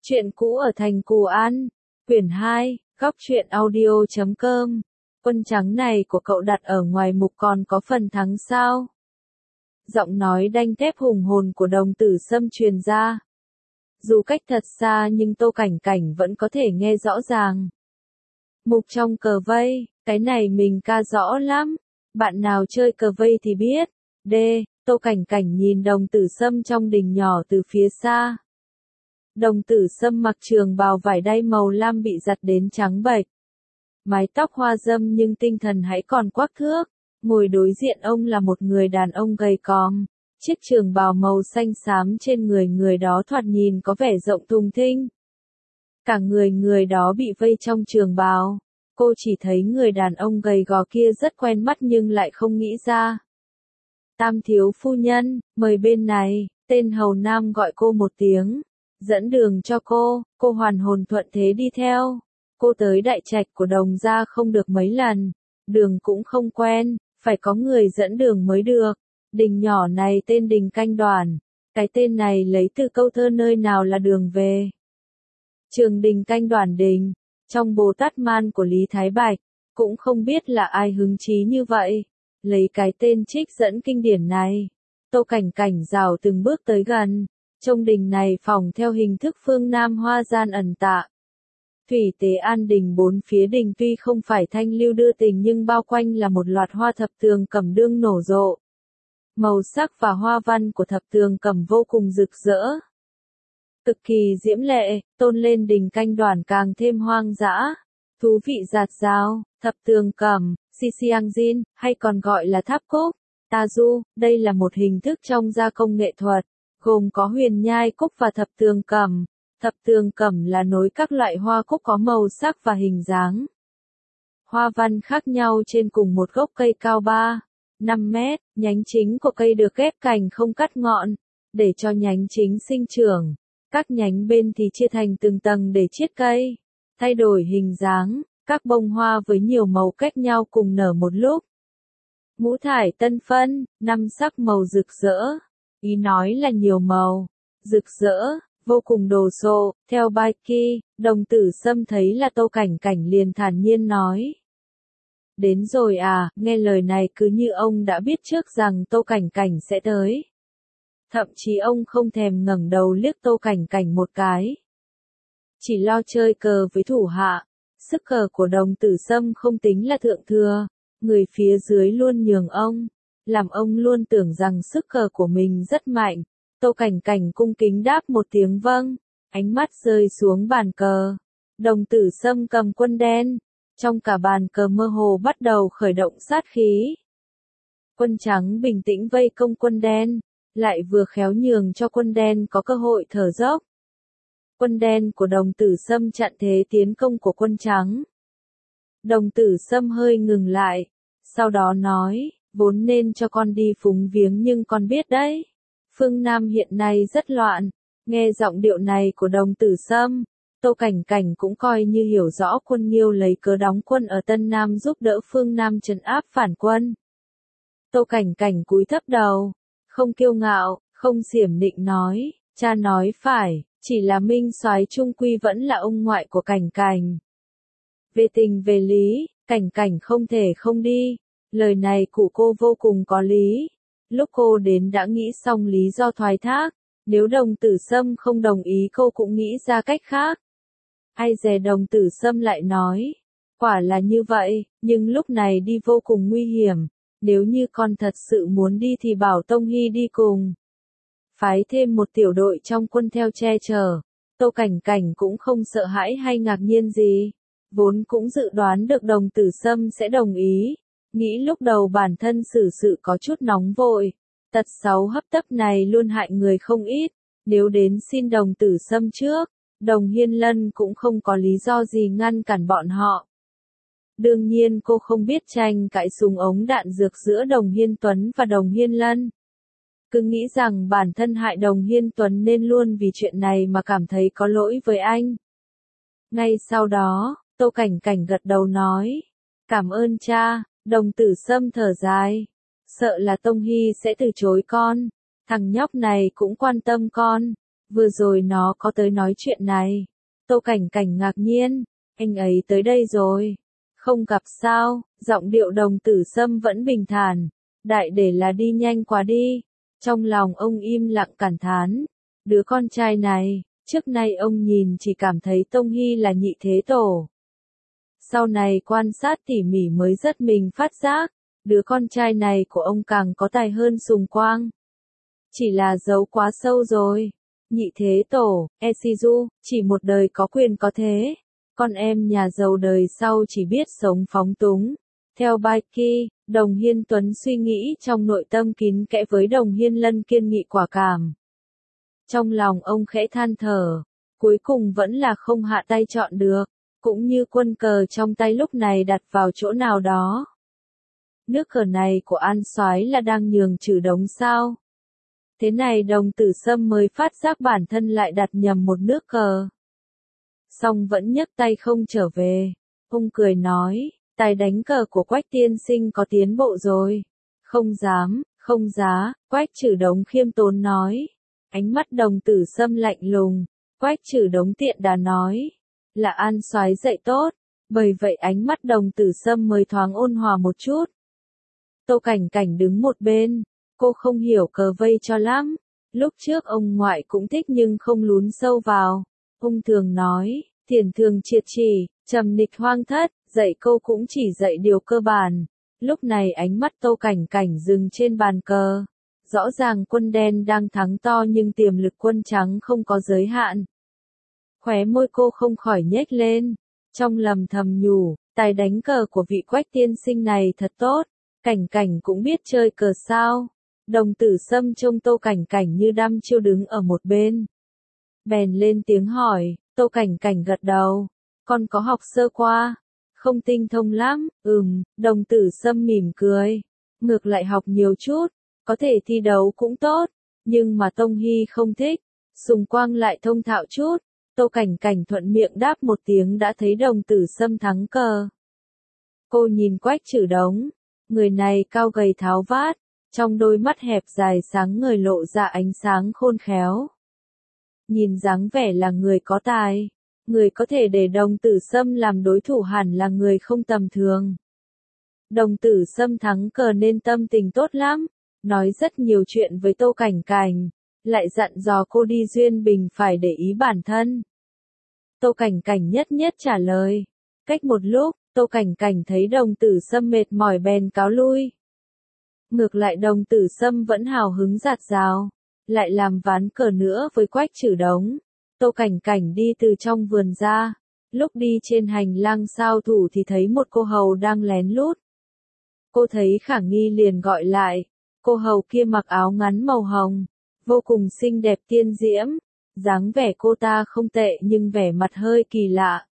Chuyện cũ ở thành Cù An, quyển 2, góc truyện audio.com. Quân trắng này của cậu đặt ở ngoài mục còn có phần thắng sao? Giọng nói đanh thép hùng hồn của Đồng Tử Sâm truyền ra. Dù cách thật xa nhưng Tô Cảnh Cảnh vẫn có thể nghe rõ ràng. Mục trong cờ vây, cái này mình ca rõ lắm. Bạn nào chơi cờ vây thì biết. D. Tô Cảnh Cảnh nhìn Đồng Tử Sâm trong đình nhỏ từ phía xa. Đồng Tử Sâm mặc trường bào vải đay màu lam bị giặt đến trắng bệch. Mái tóc hoa râm nhưng tinh thần hãy còn quắc thước. Ngồi đối diện ông là một người đàn ông gầy còm. Chiếc trường bào màu xanh xám trên người đó thoạt nhìn có vẻ rộng thùng thinh. Cả người đó bị vây trong trường bào. Cô chỉ thấy người đàn ông gầy gò kia rất quen mắt nhưng lại không nghĩ ra. Tam thiếu phu nhân, mời bên này, tên hầu nam gọi cô một tiếng. Dẫn đường cho cô hoàn hồn thuận thế đi theo. Cô tới đại trạch của Đồng gia không được mấy lần, đường cũng không quen, phải có người dẫn đường mới được. Đình nhỏ này tên Đình Canh Đoàn, cái tên này lấy từ câu thơ nơi nào là đường về. Trường Đình Canh Đoàn Đình, trong Bồ Tát Man của Lý Thái Bạch, cũng không biết là ai hứng chí như vậy, lấy cái tên trích dẫn kinh điển này. Tô Cảnh Cảnh rảo từng bước tới gần. Trong đình này phòng theo hình thức phương Nam hoa gian ẩn tạ. Thủy tế an đình bốn phía đình tuy không phải thanh lưu đưa tình nhưng bao quanh là một loạt hoa thập tường cẩm đương nổ rộ. Màu sắc và hoa văn của thập tường cẩm vô cùng rực rỡ. Cực kỳ diễm lệ, tôn lên Đình Canh Đoàn càng thêm hoang dã. Thú vị dạt dào, thập tường cẩm, Xixiangzin, hay còn gọi là tháp cúc, Tazu, đây là một hình thức trong gia công nghệ thuật. Gồm có huyền nhai cúc và thập tường cẩm. Thập tường cẩm là nối các loại hoa cúc có màu sắc và hình dáng. Hoa văn khác nhau trên cùng một gốc cây cao 3-5 mét, nhánh chính của cây được ghép cành không cắt ngọn, để cho nhánh chính sinh trưởng. Các nhánh bên thì chia thành từng tầng để chiết cây, thay đổi hình dáng, các bông hoa với nhiều màu cách nhau cùng nở một lúc. Ngũ thải tân phân, 5 sắc màu rực rỡ. Ý nói là nhiều màu, rực rỡ, vô cùng đồ sộ. Theo Bai Ki, Đồng Tử Sâm thấy là Tô Cảnh Cảnh liền thản nhiên nói. Đến rồi à, nghe lời này cứ như ông đã biết trước rằng Tô Cảnh Cảnh sẽ tới. Thậm chí ông không thèm ngẩng đầu liếc Tô Cảnh Cảnh một cái. Chỉ lo chơi cờ với thủ hạ, sức cờ của Đồng Tử Sâm không tính là thượng thừa, người phía dưới luôn nhường ông. Làm ông luôn tưởng rằng sức cờ của mình rất mạnh. Tô Cảnh Cảnh cung kính đáp một tiếng vâng, ánh mắt rơi xuống bàn cờ. Đồng Tử Sâm cầm quân đen, trong cả bàn cờ mơ hồ bắt đầu khởi động sát khí. Quân trắng bình tĩnh vây công quân đen, lại vừa khéo nhường cho quân đen có cơ hội thở dốc. Quân đen của Đồng Tử Sâm chặn thế tiến công của quân trắng. Đồng Tử Sâm hơi ngừng lại, sau đó nói. Vốn nên cho con đi phúng viếng nhưng con biết đấy. Phương Nam hiện nay rất loạn. Nghe giọng điệu này của Đồng Tử Sâm, Tô Cảnh Cảnh cũng coi như hiểu rõ quân Nghiêu lấy cớ đóng quân ở Tân Nam giúp đỡ phương Nam trấn áp phản quân. Tô Cảnh Cảnh cúi thấp đầu, không kiêu ngạo, không xiểm nịnh nói, cha nói phải, chỉ là Minh soái trung quy vẫn là ông ngoại của Cảnh Cảnh. Về tình về lý, Cảnh Cảnh không thể không đi. Lời này của cô vô cùng có lý. Lúc cô đến đã nghĩ xong lý do thoái thác. Nếu Đồng Tử Sâm không đồng ý cô cũng nghĩ ra cách khác. Ai dè Đồng Tử Sâm lại nói. Quả là như vậy, nhưng lúc này đi vô cùng nguy hiểm. Nếu như con thật sự muốn đi thì bảo Tông Hy đi cùng. Phái thêm một tiểu đội trong quân theo che chở. Tô Cảnh Cảnh cũng không sợ hãi hay ngạc nhiên gì. Vốn cũng dự đoán được Đồng Tử Sâm sẽ đồng ý. Nghĩ lúc đầu bản thân xử sự có chút nóng vội. Tật xấu hấp tấp này luôn hại người không ít. Nếu đến xin Đồng Tử Sâm trước, Đồng Hiên Lân cũng không có lý do gì ngăn cản bọn họ. Đương nhiên cô không biết tranh cãi súng ống đạn dược giữa Đồng Hiên Tuấn và Đồng Hiên Lân. Cứ nghĩ rằng bản thân hại Đồng Hiên Tuấn nên luôn vì chuyện này mà cảm thấy có lỗi với anh. Ngay sau đó, Tô Cảnh Cảnh gật đầu nói. Cảm ơn cha. Đồng Tử Sâm thở dài. Sợ là Tông Hy sẽ từ chối con. Thằng nhóc này cũng quan tâm con. Vừa rồi nó có tới nói chuyện này. Tô Cảnh Cảnh ngạc nhiên, anh ấy tới đây rồi. Không gặp sao, giọng điệu Đồng Tử Sâm vẫn bình thản. Đại để là đi nhanh quá đi. Trong lòng ông im lặng cảm thán. Đứa con trai này, trước nay ông nhìn chỉ cảm thấy Tông Hy là nhị thế tổ. Sau này quan sát tỉ mỉ mới rất mình phát giác, đứa con trai này của ông càng có tài hơn Sùng Quang. Chỉ là giấu quá sâu rồi. Nhị thế tổ, Eshizu, chỉ một đời có quyền có thế. Con em nhà giàu đời sau chỉ biết sống phóng túng. Theo Baiki, Đồng Hiên Tuấn suy nghĩ trong nội tâm kín kẽ với Đồng Hiên Lân kiên nghị quả cảm. Trong lòng ông khẽ than thở, cuối cùng vẫn là không hạ tay chọn được, cũng như quân cờ trong tay lúc này đặt vào chỗ nào đó. Nước cờ này của An Soái là đang nhường Trừ Đống sao? Thế này Đồng Tử Sâm mới phát giác bản thân lại đặt nhầm một nước cờ. Song vẫn nhấc tay không trở về. Ông cười nói, tài đánh cờ của Quách tiên sinh có tiến bộ rồi. Không dám, không giá, Quách Trừ Đống khiêm tốn nói. Ánh mắt Đồng Tử Sâm lạnh lùng. Quách Trừ Đống tiện đà nói, là An Soái dạy tốt. Bởi vậy ánh mắt Đồng Tử Sâm mới thoáng ôn hòa một chút. Tô Cảnh Cảnh đứng một bên. Cô không hiểu cờ vây cho lắm. Lúc trước ông ngoại cũng thích nhưng không lún sâu vào. Ông thường nói, thiền thường triệt chỉ, trầm nịch hoang thất, dạy cô cũng chỉ dạy điều cơ bản. Lúc này ánh mắt Tô Cảnh Cảnh dừng trên bàn cờ. Rõ ràng quân đen đang thắng to nhưng tiềm lực quân trắng không có giới hạn. Khóe môi cô không khỏi nhếch lên. Trong lầm thầm nhủ, tài đánh cờ của vị Quách tiên sinh này thật tốt. Cảnh Cảnh cũng biết chơi cờ sao. Đồng Tử Sâm trông Tô Cảnh Cảnh như đăm chiêu đứng ở một bên. Bèn lên tiếng hỏi, Tô Cảnh Cảnh gật đầu. Con có học sơ qua. Không tinh thông lắm, Đồng Tử Sâm mỉm cười. Ngược lại học nhiều chút, có thể thi đấu cũng tốt. Nhưng mà Tông Hy không thích. Sùng Quang lại thông thạo chút. Tô Cảnh Cảnh thuận miệng đáp một tiếng đã thấy Đồng Tử Sâm thắng cờ. Cô nhìn Quách Trừ Đống. Người này cao gầy tháo vát. Trong đôi mắt hẹp dài sáng ngời lộ ra ánh sáng khôn khéo. Nhìn dáng vẻ là người có tài. Người có thể để Đồng Tử Sâm làm đối thủ hẳn là người không tầm thường. Đồng Tử Sâm thắng cờ nên tâm tình tốt lắm. Nói rất nhiều chuyện với Tô Cảnh Cảnh. Lại dặn dò cô đi duyên bình phải để ý bản thân. Tô Cảnh Cảnh nhất nhất trả lời. Cách một lúc, Tô Cảnh Cảnh thấy Đồng Tử Sâm mệt mỏi bèn cáo lui. Ngược lại Đồng Tử Sâm vẫn hào hứng rạt rào, lại làm ván cờ nữa với Quách Trừ Đống. Tô Cảnh Cảnh đi từ trong vườn ra, lúc đi trên hành lang sao thủ thì thấy một cô hầu đang lén lút. Cô thấy khả nghi liền gọi lại, cô hầu kia mặc áo ngắn màu hồng, vô cùng xinh đẹp tiên diễm, dáng vẻ cô ta không tệ nhưng vẻ mặt hơi kỳ lạ.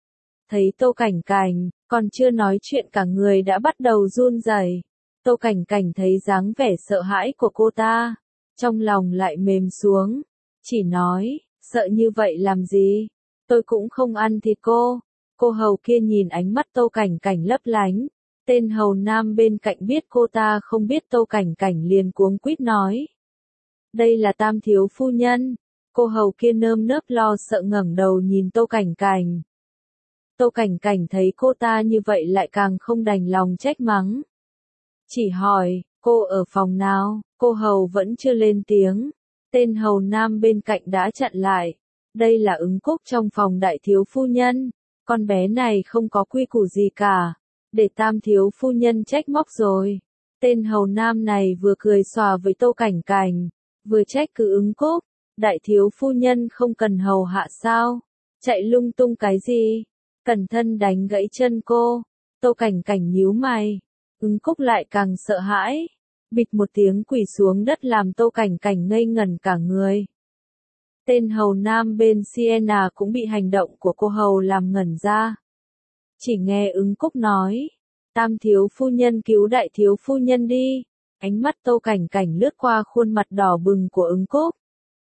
Thấy Tô Cảnh Cảnh, còn chưa nói chuyện cả người đã bắt đầu run rẩy. Tô Cảnh Cảnh thấy dáng vẻ sợ hãi của cô ta, trong lòng lại mềm xuống, chỉ nói, sợ như vậy làm gì, tôi cũng không ăn thịt cô. Cô hầu kia nhìn ánh mắt Tô Cảnh Cảnh lấp lánh, tên hầu nam bên cạnh biết cô ta không biết Tô Cảnh Cảnh liền cuống quýt nói. Đây là Tam thiếu phu nhân. Cô hầu kia nơm nớp lo sợ ngẩng đầu nhìn Tô Cảnh Cảnh. Tô Cảnh Cảnh thấy cô ta như vậy lại càng không đành lòng trách mắng. Chỉ hỏi, cô ở phòng nào? Cô hầu vẫn chưa lên tiếng. Tên hầu nam bên cạnh đã chặn lại. Đây là Ứng Cúc trong phòng đại thiếu phu nhân. Con bé này không có quy củ gì cả. Để Tam thiếu phu nhân trách móc rồi. Tên hầu nam này vừa cười xòa với Tô Cảnh Cảnh, vừa trách cứ Ứng Cúc. Đại thiếu phu nhân không cần hầu hạ sao? Chạy lung tung cái gì? Cẩn thận đánh gãy chân cô. Tô Cảnh Cảnh nhíu mày. Ứng Cúc lại càng sợ hãi. Bịch một tiếng quỳ xuống đất làm Tô Cảnh Cảnh ngây ngẩn cả người. Tên hầu nam bên Siena cũng bị hành động của cô hầu làm ngẩn ra. Chỉ nghe Ứng Cúc nói. Tam thiếu phu nhân cứu đại thiếu phu nhân đi. Ánh mắt Tô Cảnh Cảnh lướt qua khuôn mặt đỏ bừng của Ứng Cúc.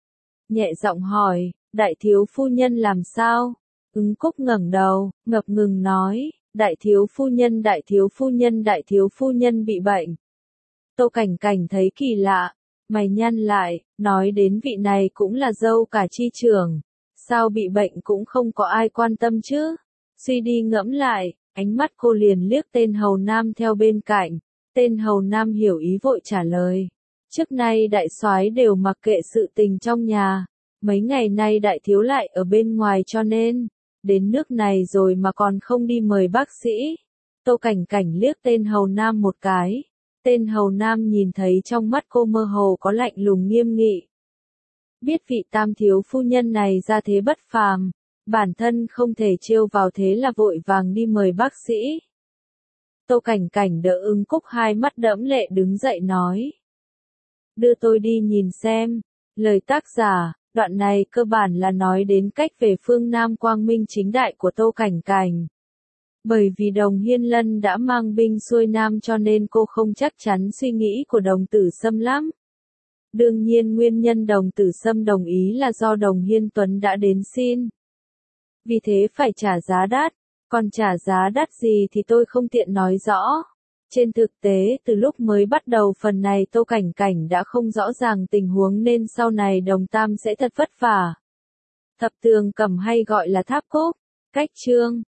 Nhẹ giọng hỏi, đại thiếu phu nhân làm sao? Ứng Cúc ngẩng đầu, ngập ngừng nói, đại thiếu phu nhân đại thiếu phu nhân bị bệnh. Tô Cảnh Cảnh thấy kỳ lạ, Mày nhăn lại, nói đến vị này cũng là dâu cả chi trưởng. Sao bị bệnh cũng không có ai quan tâm chứ? Suy đi ngẫm lại, ánh mắt cô liền liếc tên hầu nam theo bên cạnh. Tên hầu nam hiểu ý vội trả lời. Trước nay đại soái đều mặc kệ sự tình trong nhà. Mấy ngày nay đại thiếu lại ở bên ngoài cho nên, đến nước này rồi mà còn không đi mời bác sĩ. Tô Cảnh Cảnh liếc tên hầu nam một cái. Tên hầu nam nhìn thấy trong mắt cô mơ hồ có lạnh lùng nghiêm nghị. Biết vị tam thiếu phu nhân này ra thế bất phàm, bản thân không thể trêu vào thế là vội vàng đi mời bác sĩ. Tô Cảnh Cảnh đỡ Ưng Cúc hai mắt đẫm lệ đứng dậy nói. Đưa tôi đi nhìn xem. Lời tác giả, đoạn này cơ bản là nói đến cách về phương Nam quang minh chính đại của Tô Cảnh Cảnh. Bởi vì Đồng Hiên Lân đã mang binh xuôi Nam cho nên cô không chắc chắn suy nghĩ của Đồng Tử Sâm lắm. Đương nhiên nguyên nhân Đồng Tử Sâm đồng ý là do Đồng Hiên Tuấn đã đến xin. Vì thế phải trả giá đắt, còn trả giá đắt gì thì tôi không tiện nói rõ. Trên thực tế từ lúc mới bắt đầu phần này Tô Cảnh Cảnh đã không rõ ràng tình huống nên sau này Đồng Tam sẽ thật vất vả. Thập Tường Cầm hay gọi là Tháp Cúc, cách chương.